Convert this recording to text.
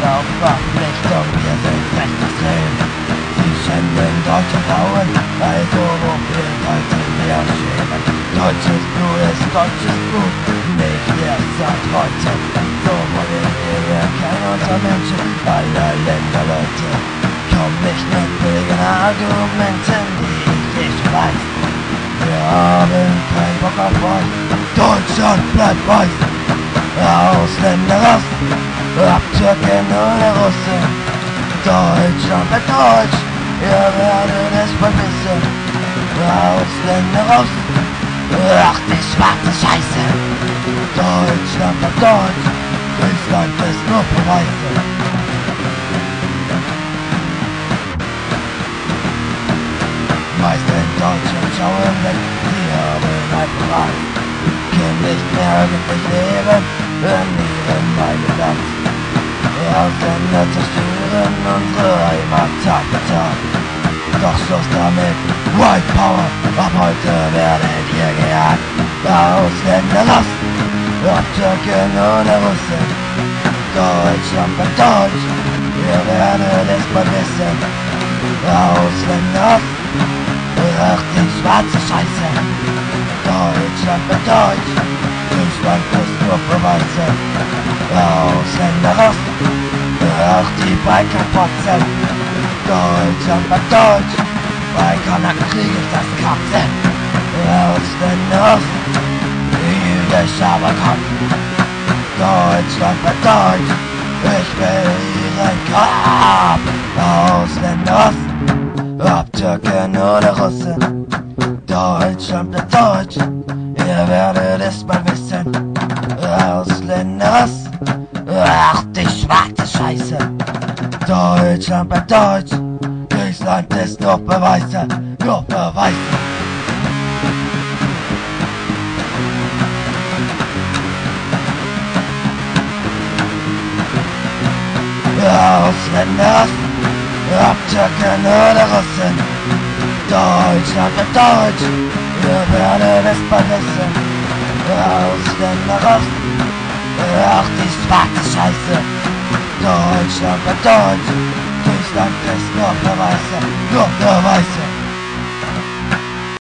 auf Verpflichtung, wir sind rechtsextrem. Sie schänden deutsche Frauen, also wofür sollten wir uns schämen? Deutsches Blut ist deutsches Blut, nicht erst seit heute. So wollen wir kennen unter Menschen aller Länder, Leute. Komm nicht mit billigen Argumenten, die ich nicht weiß. Wir haben keinen Bock auf euch, Deutschland bleibt weiß. Ausländer raus, ab Türken oder Russen. Deutschland bleibt deutsch, ihr werdet es vermissen. Ausländer raus, ach die schwarze Scheiße. Deutschland bleibt deutsch, Deutschland ist nur Beweise. Meisten Deutschen schauen weg, die haben ein Preis. Können nicht mehr wirklich leben, verlieren meine Land. Ausländer zerstören unsere Heimat Tag für Tag. Doch Schluss damit, White Power, ab heute werdet ihr gejagt. Ausländer raus, ob Türken oder Russen. Deutschland bleibt deutsch, ihr werdet es bald wissen. Ausländer raus, ach die schwarze Scheiße. Deutschland bleibt deutsch, Deutschland ist nur Beweise. Ausländer raus, ach die Balkanpotzen. Deutschland bleibt deutsch, Balkanerkrieg ist das Katzen. Ausländer raus, jüdischer Balkon. Deutschland bleibt deutsch, ich will ihren Grab. Ausländer raus, ob Türken oder Russen. Deutschland bleibt deutsch, ihr werdet es mal wissen. Ausländer raus, ach die schwarze Scheiße. Deutschland bleibt deutsch, Deutschland ist nur Beweise, nur Beweise. Ausländer raus, ob Türken oder Russen. Deutschland bleibt deutsch, ihr werdet es bald wissen. Ausländer raus, ach die schwarze Scheiße. Deutschland bleibt deutsch, Deutschland ist nur Beweise, nur Beweise.